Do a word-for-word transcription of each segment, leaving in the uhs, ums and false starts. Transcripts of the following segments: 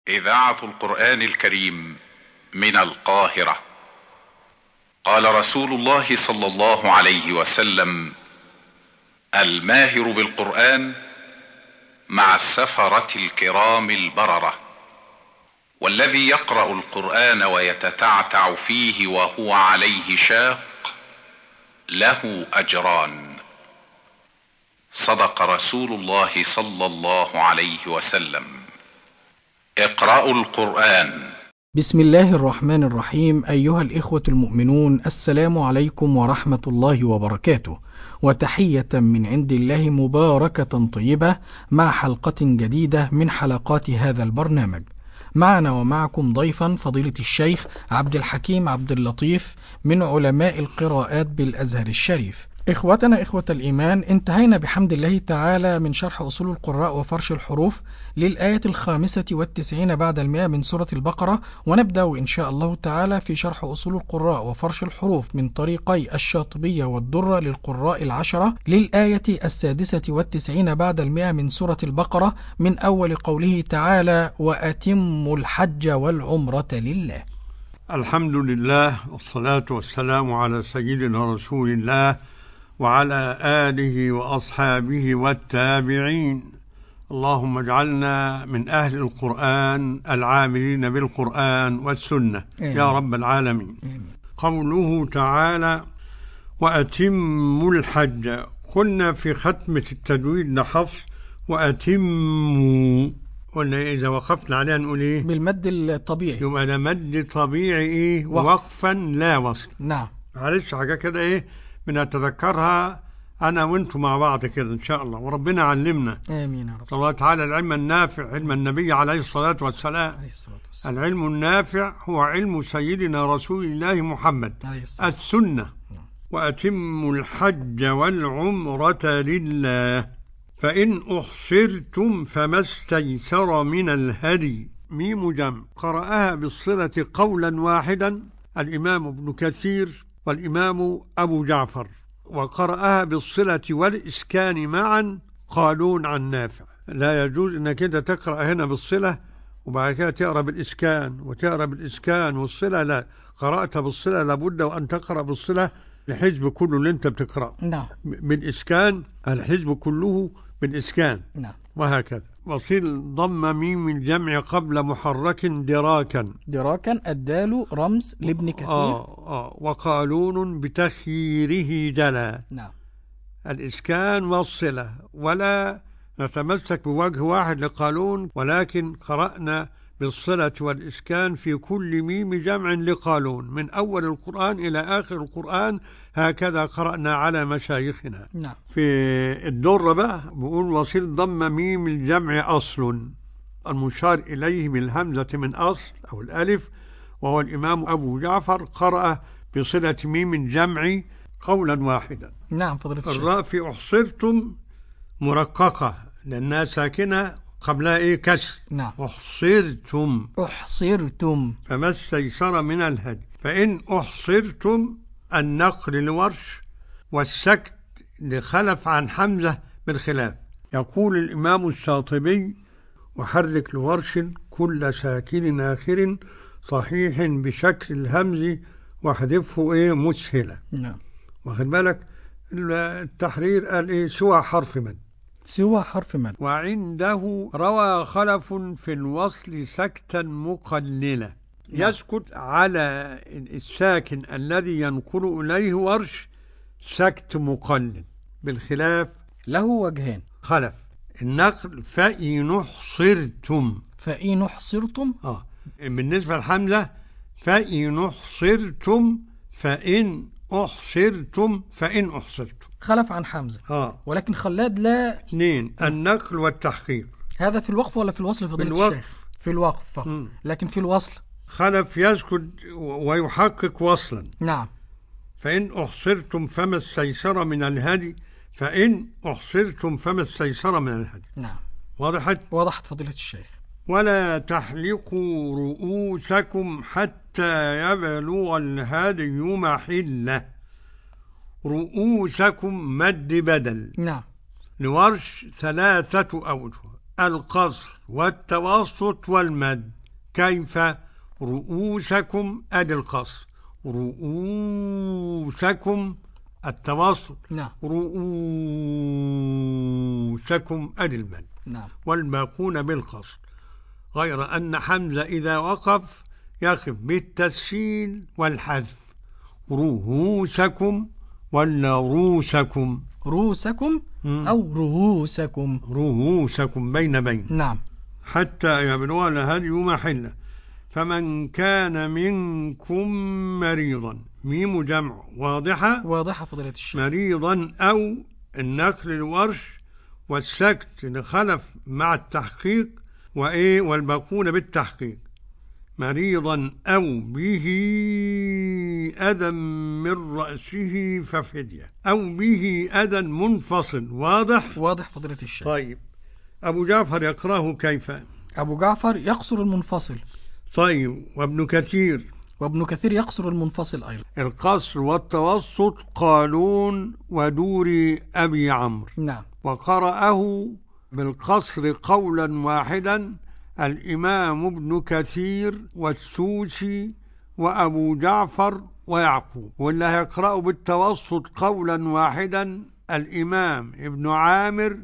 إذاعة القرآن الكريم من القاهرة. قال رسول الله صلى الله عليه وسلم: الماهر بالقرآن مع السفرة الكرام البررة، والذي يقرأ القرآن ويتتعتع فيه وهو عليه شاق له أجران. صدق رسول الله صلى الله عليه وسلم. اقرأوا القرآن. بسم الله الرحمن الرحيم. أيها الإخوة المؤمنون، السلام عليكم ورحمة الله وبركاته، وتحية من عند الله مباركة طيبة مع حلقة جديدة من حلقات هذا البرنامج. معنا ومعكم ضيفا فضيلة الشيخ عبد الحكيم عبد اللطيف من علماء القراءات بالأزهر الشريف. إخوتنا إخوة الإيمان، انتهينا بحمد الله تعالى من شرح أصول القراء وفرش الحروف للآية الخامسة والتسعين بعد المئة من سورة البقرة، ونبدأ إن شاء الله تعالى في شرح أصول القراء وفرش الحروف من طريقي الشاطبية والدرة للقراء العشرة للآية السادسة والتسعين بعد المئة من سورة البقرة، من أول قوله تعالى: وأتموا الحج والعمرة لله. الحمد لله، والصلاة والسلام على سيدنا رسول الله وعلى آله وأصحابه والتابعين. اللهم اجعلنا من أهل القرآن العاملين بالقرآن والسنة آمين. يا رب العالمين آمين. قوله تعالى: وأتموا الحج. قلنا في ختمة التجويد لحفص وأتموا، قلنا إذا وقفنا عليها نقول إيه؟ بالمد الطبيعي، يبقى ده مد طبيعي إيه؟ وقف. وقفا لا وصل. نعم. معلش حاجة كده إيه بنتذكرها أنا وأنتم مع بعض كده إن شاء الله، وربنا علمنا آمين يا رب. الله تعالى العلم النافع، علم النبي عليه الصلاة والسلام. عليه الصلاة والسلام. العلم النافع هو علم سيدنا رسول الله محمد عليه الصلاة السنة. وأتموا الحج والعمرة لله فإن أحصرتم فما استيسر من الهدي. ميم جمع، قرأها بالصلة قولا واحدا الإمام ابن كثير والإمام أبو جعفر، وقرأها بالصلة والإسكان معا قالون عن نافع. لا يجوز أنك أنت تقرأ هنا بالصلة وبعد كده تقرأ بالإسكان وتقرأ بالإسكان والصلة، لا، قرأت بالصلة لابد وأن تقرأ بالصلة الحزب كله اللي أنت بتقرأه. نعم. بالإسكان الحزب كله بالإسكان. نعم. وهكذا. وصل ضم ميم الجمع قبل محرك دراكا. دراكا الدال رمز لابن كثير. آه آه وقالون بتخييره جلا. نعم. الإسكان والصلة، ولا نتمسك بوجه واحد لقالون، ولكن قرأنا بالصلة والإسكان في كل ميم جمع لقالون من أول القرآن إلى آخر القرآن، هكذا قرأنا على مشايخنا. نعم. في الدرة بقى بقول: وصل ضم ميم الجمع أصل، المشار إليه بالهمزة من أصل أو الألف، وهو الإمام أبو جعفر قرأ بصلة ميم الجمع قولا واحدا. نعم فضيلة الشيخ. الراء في أحصرتم مرققة لأنها ساكنة قبلها إيه؟ كسر. نعم. أحصرتم أحصرتم فما استيسر من الهدي. فإن أحصرتم النقل لورش والسكت لخلف عن حمزة بالخلاف. يقول الإمام الشاطبي: وحرك لورش كل ساكن آخر صحيح بشكل الهمز واحذفه إيه؟ مسهلة. نعم. واخد بالك؟ التحرير قال إيه؟ سوى حرف مد. سوى حرف مد. وعنده روى خلف في الوصل سكتا مقللة. نعم. يسكت على الساكن الذي ينقل إليه ورش سكت مقلل، بالخلاف له وجهين. خلف النقل فإن أحصرتم. فإن أحصرتم آه بالنسبة للحمزة فإن أحصرتم فإن أحصرتم فإن أحصرتم خلف عن حمزة. آه. ولكن خلاد لا. اثنين النقل والتحقيق. هذا في الوقف ولا في الوصل فضيلة في الشيخ؟ في الوقف فقط. م. لكن في الوصل خلف يسكت ويحقق وصلا. نعم. فإن أحصرتم فما استيسر من الهدي. فإن أحصرتم فما استيسر من الهدي. نعم. وضحت؟ وضحت فضيلة الشيخ. ولا تحلقوا رؤوسكم حتى يبلغ الهدي محله. رؤوسكم مد بدل. نعم. لورش ثلاثة أوجه: القصر والتوسط والمد. كيف رؤوسكم أدي القصر، رؤوسكم التوسط، نعم. رؤوسكم أدي المد، نعم. والباقون بالقصر، غير أن حمزة إذا وقف يقف بالتسهيل والحذف، رؤوسكم ولا روسكم؟ روسكم أو رؤوسكم. رؤوسكم بين بين. نعم. حتى يبلغ الهدي محله. فمن كان منكم مريضا، ميم جمع واضحة؟ واضحة فضيلة الشيخ. مريضا أو النقل الورش والسكت لخلف مع التحقيق وإيه والباقون بالتحقيق. مريضا أو به أذى من رأسه ففدية، أو به أذى منفصل. واضح؟ واضح فضيلة الشيخ. طيب أبو جعفر يقرأه كيف؟ أبو جعفر يقصر المنفصل. طيب وابن كثير؟ وابن كثير يقصر المنفصل أيضا. القصر والتوسط قالون ودور أبي عمرو. نعم. وقرأه بالقصر قولا واحدا الإمام ابن كثير والسوسي وأبو جعفر ويعقوب. واللي يقرأ بالتوسط قولا واحدا الإمام ابن عامر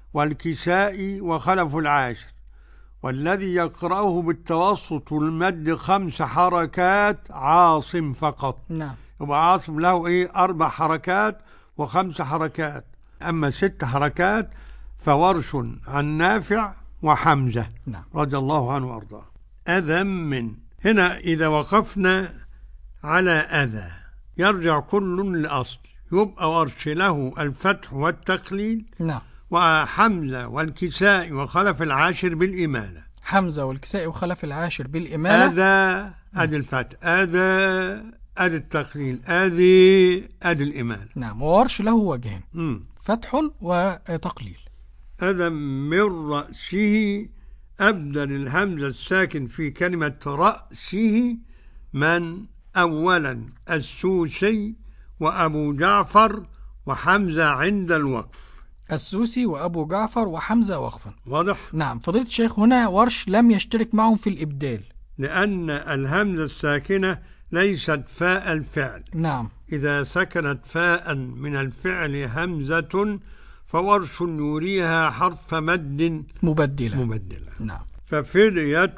والكسائي وخلف العاشر. والذي يقرأه بالتوسط والمد خمس حركات عاصم فقط. نعم. يبقى عاصم له إيه أربع حركات وخمس حركات. أما ست حركات فورش عن نافع وحمزة. نعم. رضي الله عنه وأرضاه. أذى من، هنا إذا وقفنا على أذى يرجع كل لأصل، يبقى ورش له الفتح والتقليل. نعم. وحمزة والكساء وخلف العاشر بالإمالة. حمزة والكساء وخلف العاشر بالإمالة. أذى أدي الفتح، أذى أدي التقليل، أذي أدي الإمالة. نعم. وورش له وجهين، مم. فتح وتقليل. أذى من رأسه أبدل الهمزة الساكن في كلمة رأسه من أولا السوسي وأبو جعفر وحمزة عند الوقف. السوسي وأبو جعفر وحمزة وقفا. واضح؟ نعم. فضيلة الشيخ هنا ورش لم يشترك معهم في الإبدال، لأن الهمزة الساكنة ليست فاء الفعل. نعم. إذا سكنت فاء من الفعل همزة فورش يوريها حرف مد مبدلة. مبدلة. نعم. ففدية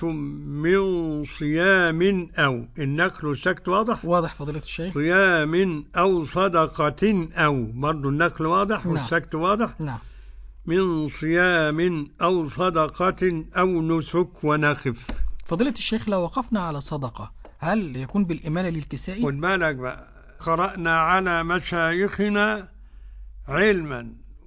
من صيام أو، النقل سكت واضح؟ واضح فضيلة الشيخ. صيام أو صدقة أو، برضو النقل واضح. نعم. والسكت واضح. نعم. من صيام أو صدقة أو نسك ونقف. فضيلة الشيخ لو وقفنا على صدقة هل يكون بالإمالة للكسائي؟ خد بالك بقى، قرأنا على مشايخنا علما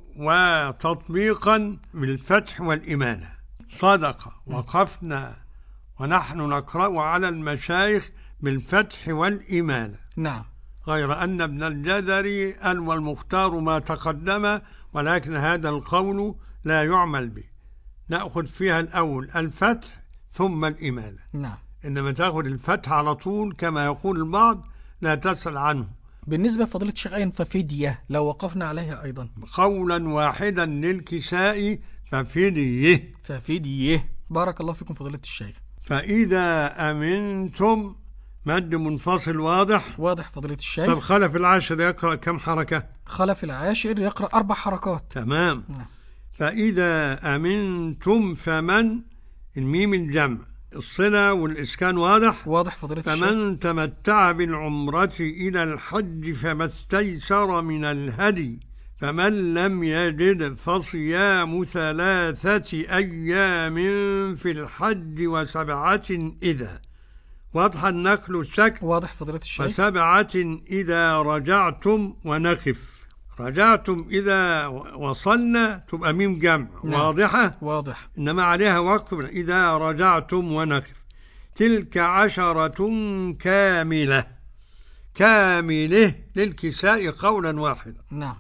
وتطبيقا بالفتح والإمالة. صدقة وقفنا ونحن نقرأ على المشايخ بالفتح والإمالة. نعم. غير أن ابن الجذري قال والمختار ما تقدم، ولكن هذا القول لا يعمل به، نأخذ فيها الأول الفتح ثم الإمالة. نعم. إنما تأخذ الفتح على طول كما يقول البعض لا تسأل عنه. بالنسبة لفضيلة الشيخ أين ففدية لو وقفنا عليها أيضا؟ قولا واحدا للكساء ففديه. ففديه. بارك الله فيكم فضيلة الشيخ. فإذا أمنتم مد منفصل واضح. واضح فضيلة الشيخ. طب خلف العاشر يقرأ كم حركة؟ خلف العاشر يقرأ أربع حركات. تمام. نعم. فإذا أمنتم فمن، الميم الجمع، الصلة والإسكان واضح. واضح فضيلة الشيخ. فمن تمتع بالعمرة إلى الحج فما استيسر من الهدي فمن لم يجد فصيام ثلاثة أيام في الحج وسبعة إذا. واضح النقل السكت. واضح فضيلة الشيخ. وسبعة إذا رجعتم ونقف. رجعتم إذا وصلنا تبقى ميم جمع. نعم. واضحة. واضح. إنما عليها وقف إذا رجعتم ونقف. تلك عشرة كاملة. كاملة للكساء قولا واحدا. نعم.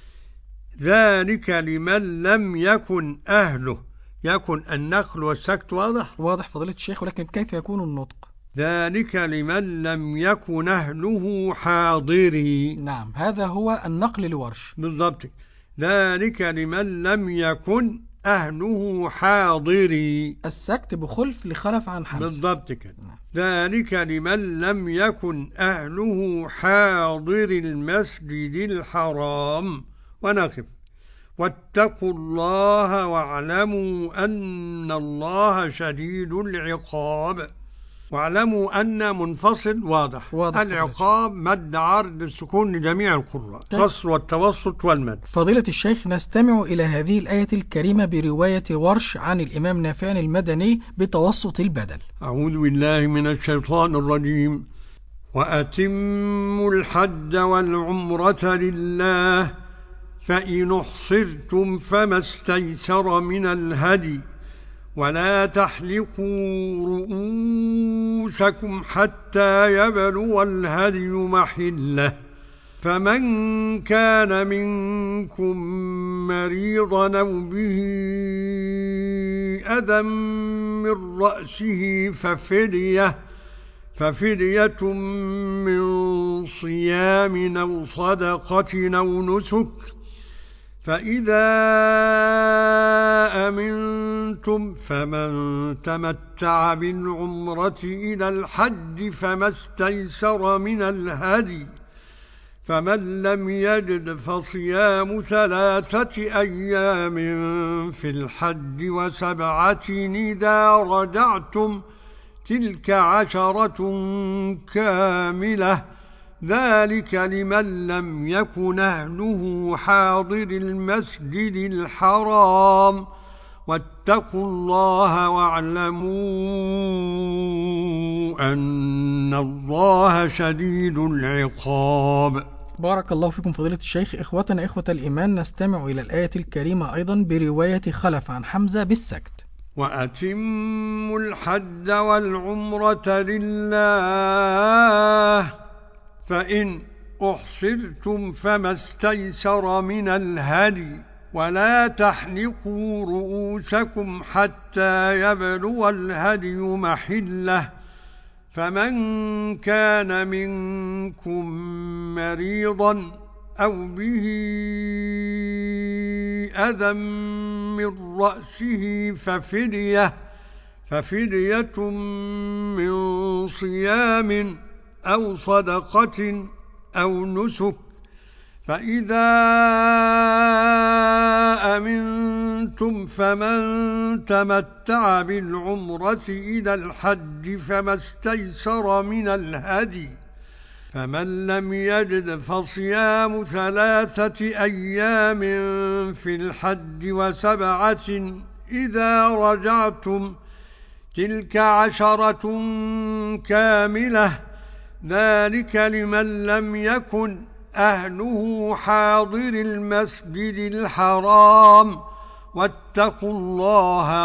ذلك لمن لم يكن أهله. يكن النقل والسكت واضح. واضح فضيلة الشيخ، ولكن كيف يكون النطق؟ ذلك لمن لم يكن أهله حاضري. نعم. هذا هو النقل لورش. بالضبط. ذلك لمن لم يكن أهله حاضري. السكت بخلف لخلف عن حمزة. بالضبط كده. ذلك لمن لم يكن أهله حاضر المسجد الحرام. ونقف. واتقوا الله واعلموا أن الله شديد العقاب. واعلموا أن منفصل واضح, واضح العقاب مد عرض السكون لجميع القراء، قصر والتوسط والمد. فضيلة الشيخ، نستمع إلى هذه الآية الكريمة برواية ورش عن الإمام نافع المدني بتوسط البدل. أعوذ بالله من الشيطان الرجيم. وأتموا الحج والعمرة لله فإن احصرتم فما استيسر من الهدي ولا تحلقوا رؤوسكم حتى يبلغ الهدي محله فمن كان منكم مريضا أو به أذى من رأسه ففدية ففدية من صيام أو صدقة أو نسك فإذا أمنتم فمن تمتع بالعمرة إلى الحج فما استيسر من الهدي فمن لم يجد فصيام ثلاثة أيام في الحج وسبعة إذا رجعتم تلك عشرة كاملة ذلك لمن لم يكن أهله حاضر المسجد الحرام واتقوا الله واعلموا أن الله شديد العقاب. بارك الله فيكم فضيلة الشيخ. إخوتنا إخوة الإيمان، نستمع إلى الآية الكريمة أيضا برواية خلف عن حمزة بالسكت. وأتموا الحج والعمرة لله فإن أحصرتم فما استيسر من الهدي ولا تحلقوا رؤوسكم حتى يبلغ الهدي محله فمن كان منكم مريضا أو به أذى من رأسه ففدية ففدية من صيام أو صدقة أو نسك فإذا أمنتم فمن تمتع بالعمرة إلى الحج فما استيسر من الهدي فمن لم يجد فصيام ثلاثة أيام في الحج وسبعة إذا رجعتم تلك عشرة كاملة ذلك لمن لم يكن أهله حاضر المسجد الحرام واتقوا الله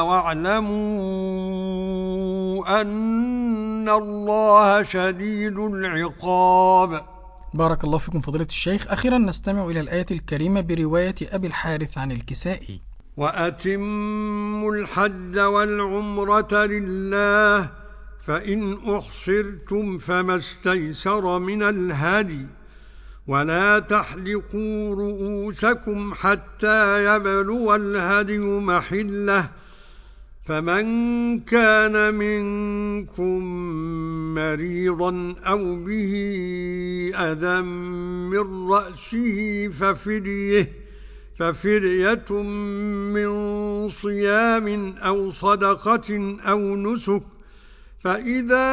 واعلموا أن الله شديد العقاب. بارك الله فيكم فضيلة الشيخ. أخيرا نستمع إلى الآية الكريمة برواية أبي الحارث عن الكسائي. وأتموا الحج والعمرة لله فإن أحصرتم فما استيسر من الهدي ولا تحلقوا رؤوسكم حتى يبلغ الهدي محله فمن كان منكم مريضا أو به أذى من رأسه ففديه ففدية من صيام أو صدقة أو نسك فإذا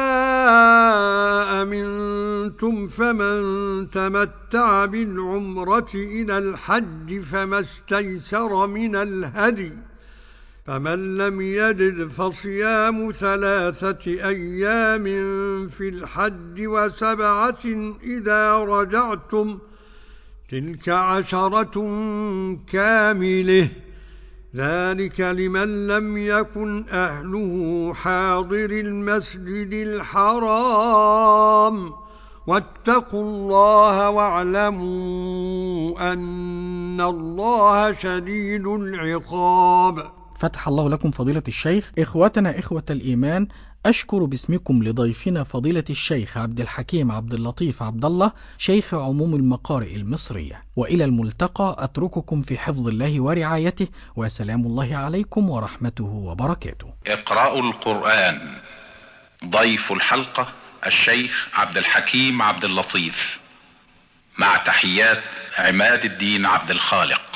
أمنتم فمن تمتع بالعمرة إلى الحج فما استيسر من الهدي فمن لم يجد فصيام ثلاثة أيام في الحج وسبعة إذا رجعتم تلك عشرة كاملة ذلك لمن لم يكن أهله حاضر المسجد الحرام واتقوا الله واعلموا أن الله شديد العقاب. فتح الله لكم فضيلة الشيخ. إخوتنا إخوة الإيمان، أشكر باسمكم لضيفنا فضيلة الشيخ عبد الحكيم عبد اللطيف عبد الله، شيخ عموم المقارئ المصرية. وإلى الملتقى، أترككم في حفظ الله ورعايته، وسلام الله عليكم ورحمته وبركاته. اقرأوا القرآن. ضيف الحلقة الشيخ عبد الحكيم عبد اللطيف، مع تحيات عماد الدين عبد الخالق.